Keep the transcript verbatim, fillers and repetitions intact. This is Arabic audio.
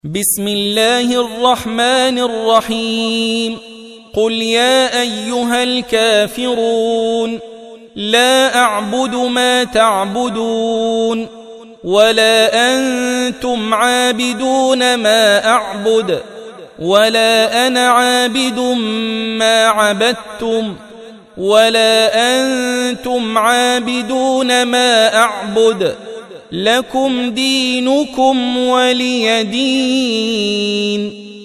بسم الله الرحمن الرحيم قل يا أيها الكافرون لا أعبد ما تعبدون ولا أنتم عابدون ما أعبد ولا أنا عابد ما عبدتم ولا أنتم عابدون ما أعبد لكم دينكم ولي دين.